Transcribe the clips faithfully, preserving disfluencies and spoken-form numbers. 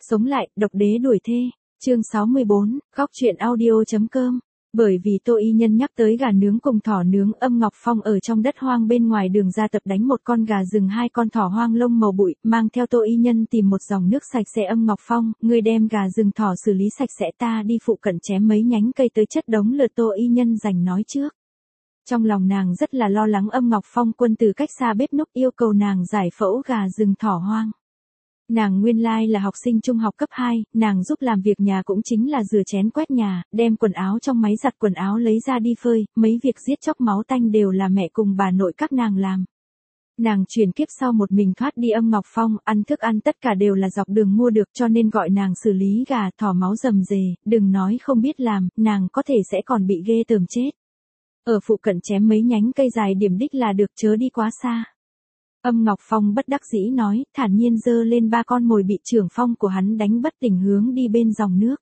Sống lại, độc đế đuổi thê. Chương sáu mươi bốn, góc truyện audio.com. Bởi vì Tô Y Nhân nhắc tới gà nướng cùng thỏ nướng, Âm Ngọc Phong ở trong đất hoang bên ngoài đường ra tập đánh một con gà rừng, hai con thỏ hoang lông màu bụi, mang theo Tô Y Nhân tìm một dòng nước sạch sẽ. Âm Ngọc Phong, ngươi đem gà rừng thỏ xử lý sạch sẽ, ta đi phụ cận chém mấy nhánh cây tới chất đống lửa. Tô Y Nhân giành nói trước. Trong lòng nàng rất là lo lắng Âm Ngọc Phong quân từ cách xa bếp núc yêu cầu nàng giải phẫu gà rừng thỏ hoang. Nàng nguyên lai là học sinh trung học cấp hai, nàng giúp làm việc nhà cũng chính là rửa chén quét nhà, đem quần áo trong máy giặt quần áo lấy ra đi phơi, mấy việc giết chóc máu tanh đều là mẹ cùng bà nội các nàng làm. Nàng chuyển kiếp sau một mình thoát đi. Âm Ngọc Phong, ăn thức ăn tất cả đều là dọc đường mua được, cho nên gọi nàng xử lý gà thỏ máu rầm rề, đừng nói không biết làm, nàng có thể sẽ còn bị ghê tởm chết. Ở phụ cận chém mấy nhánh cây dài điểm đích là được, chớ đi quá xa. Âm Ngọc Phong bất đắc dĩ nói, thản nhiên giơ lên ba con mồi bị trưởng phong của hắn đánh bất tỉnh hướng đi bên dòng nước.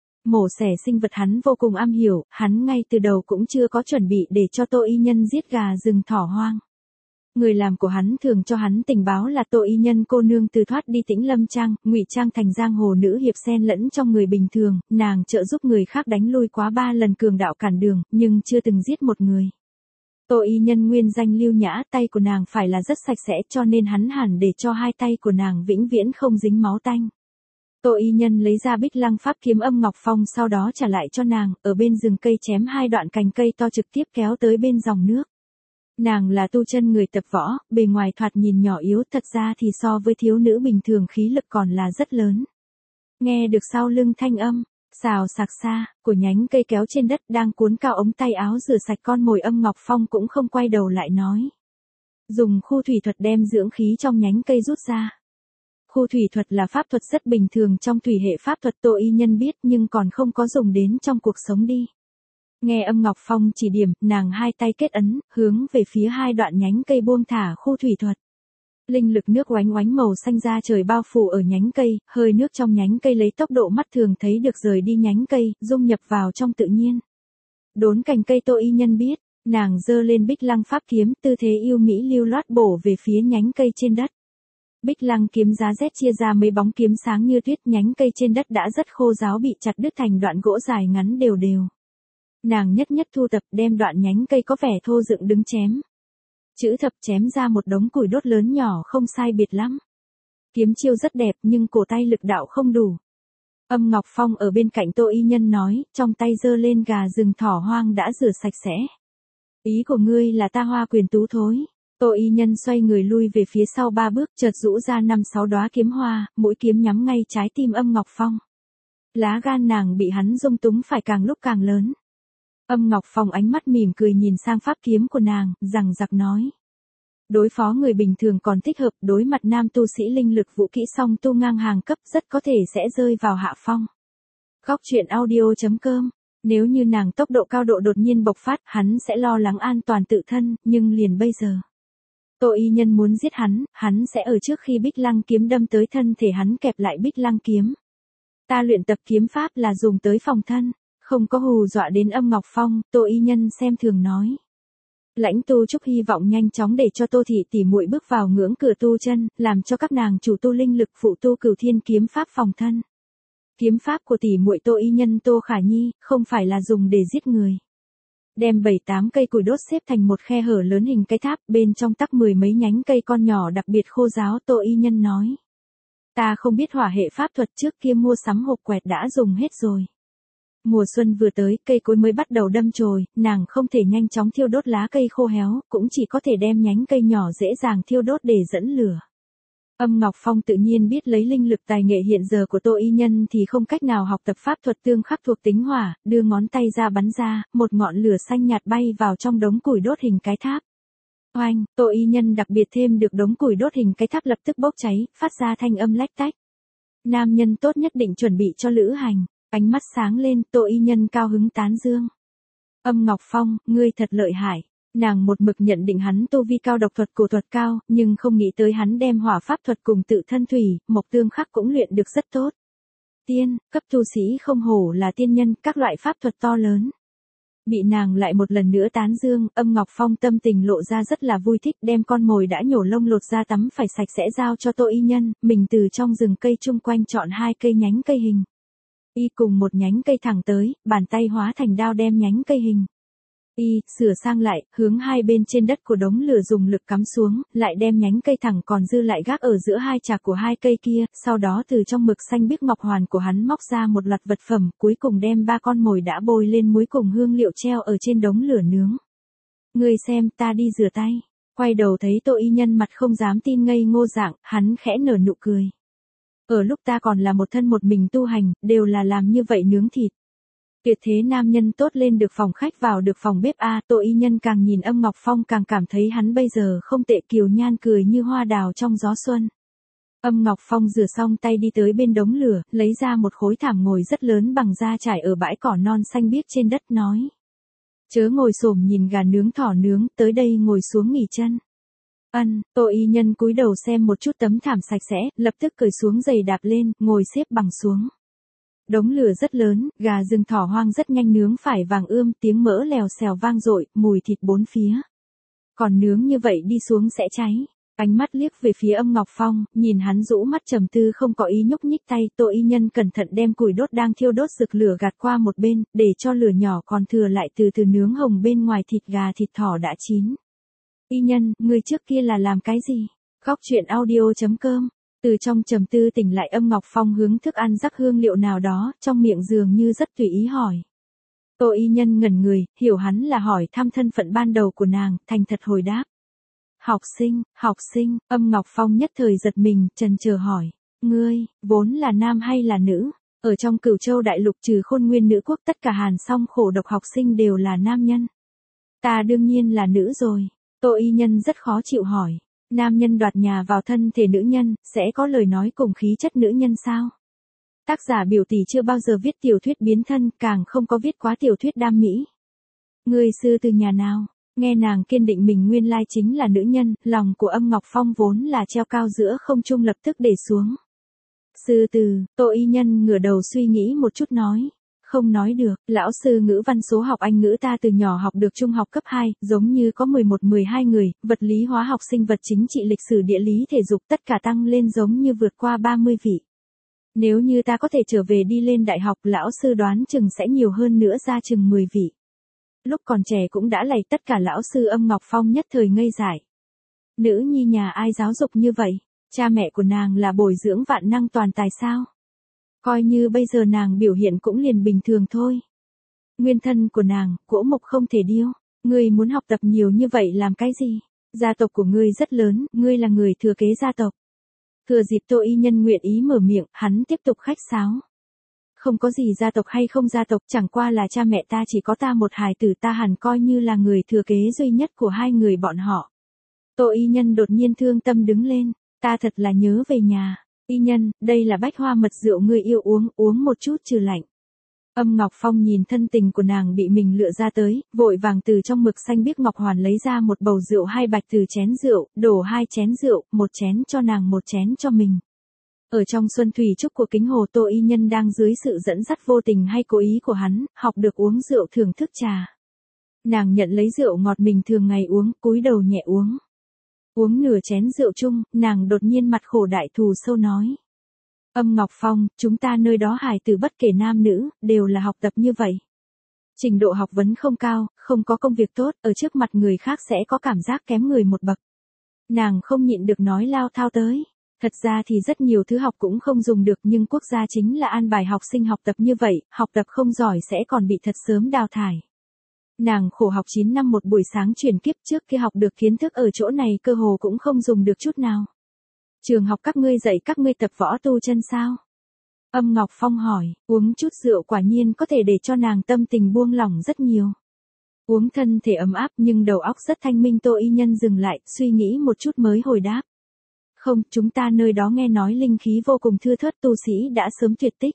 Mổ xẻ sinh vật hắn vô cùng am hiểu, hắn ngay từ đầu cũng chưa có chuẩn bị để cho Tô Y Nhân giết gà rừng thỏ hoang. Người làm của hắn thường cho hắn tình báo là Tô Y Nhân cô nương từ thoát đi Tĩnh Lâm Trang, ngụy trang thành giang hồ nữ hiệp xen lẫn trong người bình thường, nàng trợ giúp người khác đánh lui quá ba lần cường đạo cản đường, nhưng chưa từng giết một người. Tô Y Nhân nguyên danh Lưu Nhã, tay của nàng phải là rất sạch sẽ, cho nên hắn hẳn để cho hai tay của nàng vĩnh viễn không dính máu tanh. Tô Y Nhân lấy ra Bích Lăng pháp kiếm. Âm Ngọc Phong sau đó trả lại cho nàng, ở bên rừng cây chém hai đoạn cành cây to trực tiếp kéo tới bên dòng nước. Nàng là tu chân người tập võ, bề ngoài thoạt nhìn nhỏ yếu, thật ra thì so với thiếu nữ bình thường khí lực còn là rất lớn. Nghe được sau lưng thanh âm xào sạc xa của nhánh cây kéo trên đất đang cuốn cao ống tay áo rửa sạch con mồi, Âm Ngọc Phong cũng không quay đầu lại nói. Dùng khu thủy thuật đem dưỡng khí trong nhánh cây rút ra. Khu thủy thuật là pháp thuật rất bình thường trong thủy hệ pháp thuật, Tô Y Nhân biết nhưng còn không có dùng đến trong cuộc sống đi. Nghe Âm Ngọc Phong chỉ điểm, nàng hai tay kết ấn, hướng về phía hai đoạn nhánh cây buông thả khu thủy thuật. Linh lực nước oánh oánh màu xanh ra trời bao phủ ở nhánh cây, hơi nước trong nhánh cây lấy tốc độ mắt thường thấy được rời đi nhánh cây, dung nhập vào trong tự nhiên. Đốn cành cây. Tô Y Nhân biết, nàng giơ lên Bích Lăng pháp kiếm, tư thế yêu mỹ lưu loát bổ về phía nhánh cây trên đất. Bích Lăng kiếm giá rét chia ra mấy bóng kiếm sáng như tuyết, nhánh cây trên đất đã rất khô ráo bị chặt đứt thành đoạn gỗ dài ngắn đều đều. Nàng nhất nhất thu tập, đem đoạn nhánh cây có vẻ thô dựng đứng chém. Chữ thập chém ra một đống củi đốt lớn nhỏ không sai biệt lắm. Kiếm chiêu rất đẹp nhưng cổ tay lực đạo không đủ. Âm Ngọc Phong ở bên cạnh Tô Y Nhân nói, trong tay giơ lên gà rừng thỏ hoang đã rửa sạch sẽ. Ý của ngươi là ta hoa quyền tú thối. Tô Y Nhân xoay người lui về phía sau ba bước, chợt rũ ra năm sáu đóa kiếm hoa, mũi kiếm nhắm ngay trái tim Âm Ngọc Phong. Lá gan nàng bị hắn dung túng phải càng lúc càng lớn. Âm Ngọc Phong ánh mắt mỉm cười nhìn sang pháp kiếm của nàng, rằng giặc nói. Đối phó người bình thường còn thích hợp, đối mặt nam tu sĩ linh lực vũ kỹ song tu ngang hàng cấp rất có thể sẽ rơi vào hạ phong. Góc truyện audio.com. Nếu như nàng tốc độ cao độ đột nhiên bộc phát, hắn sẽ lo lắng an toàn tự thân, nhưng liền bây giờ. Tô Y Nhân muốn giết hắn, hắn sẽ ở trước khi Bích Lăng kiếm đâm tới thân thể hắn kẹp lại Bích Lăng kiếm. Ta luyện tập kiếm pháp là dùng tới phòng thân. Không có hù dọa đến Âm Ngọc Phong, Tô Y Nhân xem thường nói. Lãnh Tu Trúc hy vọng nhanh chóng để cho Tô thị tỷ muội bước vào ngưỡng cửa tu chân, làm cho các nàng chủ tu linh lực phụ tu Cửu Thiên kiếm pháp phòng thân. Kiếm pháp của tỷ muội Tô Y Nhân Tô Khả Nhi, không phải là dùng để giết người. Đem bảy tám cây củi đốt xếp thành một khe hở lớn hình cái tháp, bên trong tắc mười mấy nhánh cây con nhỏ đặc biệt khô ráo. Tô Y Nhân nói. Ta không biết hỏa hệ pháp thuật, trước kia mua sắm hộp quẹt đã dùng hết rồi. Mùa xuân vừa tới, cây cối mới bắt đầu đâm chồi, nàng không thể nhanh chóng thiêu đốt lá cây khô héo, cũng chỉ có thể đem nhánh cây nhỏ dễ dàng thiêu đốt để dẫn lửa. Âm Ngọc Phong tự nhiên biết lấy linh lực tài nghệ hiện giờ của Tô Y Nhân thì không cách nào học tập pháp thuật tương khắc thuộc tính hỏa, đưa ngón tay ra bắn ra, một ngọn lửa xanh nhạt bay vào trong đống củi đốt hình cái tháp. Oanh, Tô Y Nhân đặc biệt thêm được đống củi đốt hình cái tháp lập tức bốc cháy, phát ra thanh âm lách tách. Nam nhân tốt nhất định chuẩn bị cho lữ hành. Ánh mắt sáng lên, Tô Y Nhân cao hứng tán dương. Âm Ngọc Phong, ngươi thật lợi hại. Nàng một mực nhận định hắn tu vi cao, độc thuật cổ thuật cao, nhưng không nghĩ tới hắn đem hỏa pháp thuật cùng tự thân thủy, mộc tương khắc cũng luyện được rất tốt. Tiên, cấp tu sĩ không hổ là tiên nhân, các loại pháp thuật to lớn. Bị nàng lại một lần nữa tán dương, Âm Ngọc Phong tâm tình lộ ra rất là vui thích, đem con mồi đã nhổ lông lột ra tắm phải sạch sẽ giao cho Tô Y Nhân, mình từ trong rừng cây chung quanh chọn hai cây nhánh cây hình. Y cùng một nhánh cây thẳng tới, bàn tay hóa thành đao đem nhánh cây hình. Y, sửa sang lại, hướng hai bên trên đất của đống lửa dùng lực cắm xuống, lại đem nhánh cây thẳng còn dư lại gác ở giữa hai chạc của hai cây kia, sau đó từ trong mực xanh biếc ngọc hoàn của hắn móc ra một loạt vật phẩm, cuối cùng đem ba con mồi đã bôi lên muối cùng hương liệu treo ở trên đống lửa nướng. Ngươi xem, ta đi rửa tay. Quay đầu thấy Tô Y Nhân mặt không dám tin ngây ngô dạng, hắn khẽ nở nụ cười. Ở lúc ta còn là một thân một mình tu hành, đều là làm như vậy nướng thịt. Tuyệt thế nam nhân tốt lên được phòng khách vào được phòng bếp a. Tô Y Nhân càng nhìn Âm Ngọc Phong càng cảm thấy hắn bây giờ không tệ, kiều nhan cười như hoa đào trong gió xuân. Âm Ngọc Phong rửa xong tay đi tới bên đống lửa, lấy ra một khối thảm ngồi rất lớn bằng da trải ở bãi cỏ non xanh biếc trên đất nói. Chớ ngồi xổm nhìn gà nướng thỏ nướng, tới đây ngồi xuống nghỉ chân. Ân, Tô Y Nhân cúi đầu xem một chút tấm thảm sạch sẽ, lập tức cởi xuống giày đạp lên, ngồi xếp bằng xuống. Đống lửa rất lớn, gà rừng thỏ hoang rất nhanh nướng phải vàng ươm, tiếng mỡ lèo xèo vang dội, mùi thịt bốn phía. Còn nướng như vậy đi xuống sẽ cháy. Ánh mắt liếc về phía Âm Ngọc Phong, nhìn hắn rũ mắt trầm tư không có ý nhúc nhích tay. Tô Y Nhân cẩn thận đem củi đốt đang thiêu đốt rực lửa gạt qua một bên, để cho lửa nhỏ còn thừa lại từ từ nướng hồng bên ngoài thịt gà thịt thỏ đã chín. Y Nhân, người trước kia là làm cái gì? Góc truyện audio chấm com. Từ trong trầm tư tỉnh lại, Âm Ngọc Phong hướng thức ăn rắc hương liệu nào đó, trong miệng dường như rất tùy ý hỏi. Tô Y Nhân ngẩn người, hiểu hắn là hỏi thăm thân phận ban đầu của nàng, thành thật hồi đáp. Học sinh, học sinh. Âm Ngọc Phong nhất thời giật mình, chần chờ hỏi. Ngươi, vốn là nam hay là nữ? Ở trong Cửu Châu đại lục trừ Khôn Nguyên nữ quốc tất cả hàn song khổ độc học sinh đều là nam nhân. Ta đương nhiên là nữ rồi. Tô Y Nhân rất khó chịu hỏi. Nam nhân đoạt nhà vào thân thể nữ nhân, sẽ có lời nói cùng khí chất nữ nhân sao? Tác giả biểu tỷ chưa bao giờ viết tiểu thuyết biến thân, càng không có viết quá tiểu thuyết đam mỹ. Ngươi sư từ nhà nào? Nghe nàng kiên định mình nguyên lai chính là nữ nhân, lòng của Âm Ngọc Phong vốn là treo cao giữa không trung lập tức để xuống. Sư từ, Tô Y Nhân ngửa đầu suy nghĩ một chút nói. Không nói được, lão sư ngữ văn số học Anh ngữ ta từ nhỏ học được trung học cấp hai, giống như có mười một mười hai người, vật lý hóa học sinh vật chính trị lịch sử địa lý thể dục tất cả tăng lên giống như vượt qua ba mươi vị. Nếu như ta có thể trở về đi lên đại học, lão sư đoán chừng sẽ nhiều hơn nữa ra chừng mười vị. Lúc còn trẻ cũng đã lầy tất cả lão sư. Âm Ngọc Phong nhất thời ngây dại. Nữ nhi nhà ai giáo dục như vậy? Cha mẹ của nàng là bồi dưỡng vạn năng toàn tài sao? Coi như bây giờ nàng biểu hiện cũng liền bình thường thôi. Nguyên thân của nàng, gỗ mục không thể điêu. Ngươi muốn học tập nhiều như vậy làm cái gì? Gia tộc của ngươi rất lớn, ngươi là người thừa kế gia tộc. Thừa dịp Tô Y Nhân nguyện ý mở miệng, hắn tiếp tục khách sáo. Không có gì gia tộc hay không gia tộc, chẳng qua là cha mẹ ta chỉ có ta một hài tử, ta hẳn coi như là người thừa kế duy nhất của hai người bọn họ. Tô Y Nhân đột nhiên thương tâm đứng lên, ta thật là nhớ về nhà. Y Nhân, đây là bách hoa mật rượu ngươi yêu uống, uống một chút trừ lạnh. Âm Ngọc Phong nhìn thân tình của nàng bị mình lựa ra tới, vội vàng từ trong mực xanh biếc ngọc hoàn lấy ra một bầu rượu hai bạch từ chén rượu, đổ hai chén rượu, một chén cho nàng một chén cho mình. Ở trong xuân thủy trúc của kính hồ, Tô Y Nhân đang dưới sự dẫn dắt vô tình hay cố ý của hắn, học được uống rượu thưởng thức trà. Nàng nhận lấy rượu ngọt mình thường ngày uống, cúi đầu nhẹ uống. Uống nửa chén rượu chung, nàng đột nhiên mặt khổ đại thù sâu nói. Âm Ngọc Phong, chúng ta nơi đó hài tử bất kể nam nữ, đều là học tập như vậy. Trình độ học vấn không cao, không có công việc tốt, ở trước mặt người khác sẽ có cảm giác kém người một bậc. Nàng không nhịn được nói lao thao tới. Thật ra thì rất nhiều thứ học cũng không dùng được, nhưng quốc gia chính là an bài học sinh học tập như vậy, học tập không giỏi sẽ còn bị thật sớm đào thải. Nàng khổ học chín năm một buổi sáng chuyển kiếp, trước khi học được kiến thức ở chỗ này cơ hồ cũng không dùng được chút nào. Trường học các ngươi dạy các ngươi tập võ tu chân sao? Âm Ngọc Phong hỏi, uống chút rượu quả nhiên có thể để cho nàng tâm tình buông lỏng rất nhiều. Uống thân thể ấm áp nhưng đầu óc rất thanh minh. Tô Y Nhân dừng lại, suy nghĩ một chút mới hồi đáp. Không, chúng ta nơi đó nghe nói linh khí vô cùng thưa thớt, tu sĩ đã sớm tuyệt tích.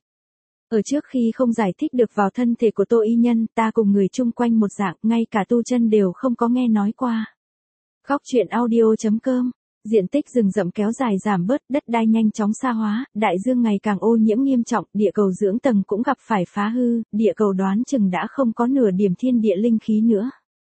Ở trước khi không giải thích được vào thân thể của Tô Y Nhân, ta cùng người chung quanh một dạng, ngay cả tu chân đều không có nghe nói qua. Góc truyện audio chấm com Diện tích rừng rậm kéo dài giảm bớt, đất đai nhanh chóng sa hóa, đại dương ngày càng ô nhiễm nghiêm trọng, địa cầu dưỡng tầng cũng gặp phải phá hư, địa cầu đoán chừng đã không có nửa điểm thiên địa linh khí nữa.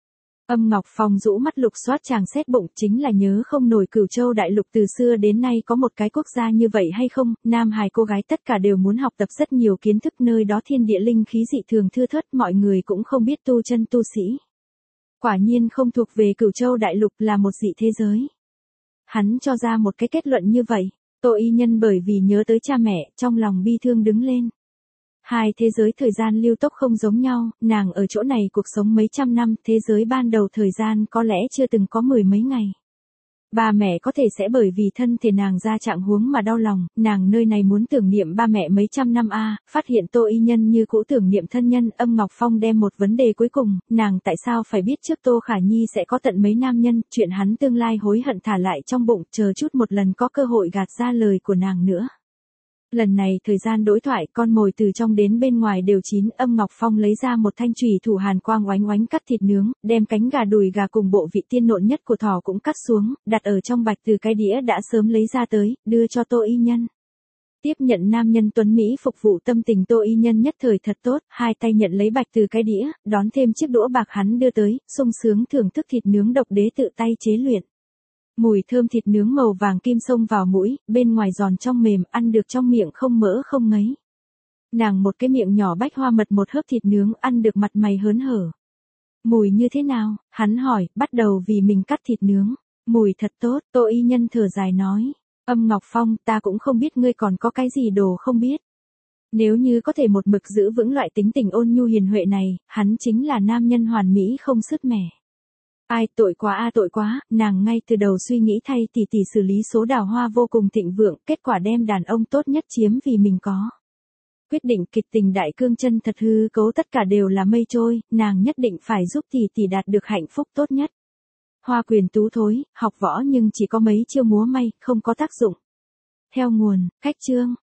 Âm Ngọc Phong rũ mắt lục soát chàng xét bụng, chính là nhớ không nổi Cửu Châu đại lục từ xưa đến nay có một cái quốc gia như vậy hay không, nam hài cô gái tất cả đều muốn học tập rất nhiều kiến thức, nơi đó thiên địa linh khí dị thường thưa thớt, mọi người cũng không biết tu chân tu sĩ. Quả nhiên không thuộc về Cửu Châu đại lục, là một dị thế giới. Hắn cho ra một cái kết luận như vậy, Tô Y Nhân bởi vì nhớ tới cha mẹ, trong lòng bi thương đứng lên. Hai thế giới thời gian lưu tốc không giống nhau, nàng ở chỗ này cuộc sống mấy trăm năm, thế giới ban đầu thời gian có lẽ chưa từng có mười mấy ngày. Ba mẹ có thể sẽ bởi vì thân thể nàng ra trạng huống mà đau lòng, nàng nơi này muốn tưởng niệm ba mẹ mấy trăm năm a, phát hiện Tô Y Nhân như cũ tưởng niệm thân nhân. Âm Ngọc Phong đem một vấn đề cuối cùng, nàng tại sao phải biết trước Tô Khả Nhi sẽ có tận mấy nam nhân, chuyện hắn tương lai hối hận thả lại trong bụng, chờ chút một lần có cơ hội gạt ra lời của nàng nữa. Lần này thời gian đối thoại, con mồi từ trong đến bên ngoài đều chín. Âm Ngọc Phong lấy ra một thanh chùy thủ hàn quang oánh oánh cắt thịt nướng, đem cánh gà, đùi gà cùng bộ vị tiên nộn nhất của thỏ cũng cắt xuống, đặt ở trong bạch từ cái đĩa đã sớm lấy ra tới, đưa cho Tô Y Nhân. Tiếp nhận nam nhân tuấn Mỹ phục vụ, tâm tình Tô Y Nhân nhất thời thật tốt, hai tay nhận lấy bạch từ cái đĩa, đón thêm chiếc đũa bạc hắn đưa tới, sung sướng thưởng thức thịt nướng độc đế tự tay chế luyện. Mùi thơm thịt nướng màu vàng kim xông vào mũi, bên ngoài giòn trong mềm, ăn được trong miệng không mỡ không ngấy. Nàng một cái miệng nhỏ bách hoa mật một hớp thịt nướng, ăn được mặt mày hớn hở. Mùi như thế nào? Hắn hỏi, bắt đầu vì mình cắt thịt nướng. Mùi thật tốt, Tô Y Nhân thở dài nói. Âm Ngọc Phong, ta cũng không biết ngươi còn có cái gì đồ không biết. Nếu như có thể một mực giữ vững loại tính tình ôn nhu hiền huệ này, hắn chính là nam nhân hoàn mỹ không sứt mẻ. Ai, tội quá a tội quá, nàng ngay từ đầu suy nghĩ thay tỷ tỷ xử lý số đào hoa vô cùng thịnh vượng, kết quả đem đàn ông tốt nhất chiếm vì mình có. Quyết định kịch tình đại cương chân thật hư cấu tất cả đều là mây trôi, nàng nhất định phải giúp tỷ tỷ đạt được hạnh phúc tốt nhất. Hoa Quyền tú thối, học võ nhưng chỉ có mấy chiêu múa may, không có tác dụng. Theo nguồn, khách chương.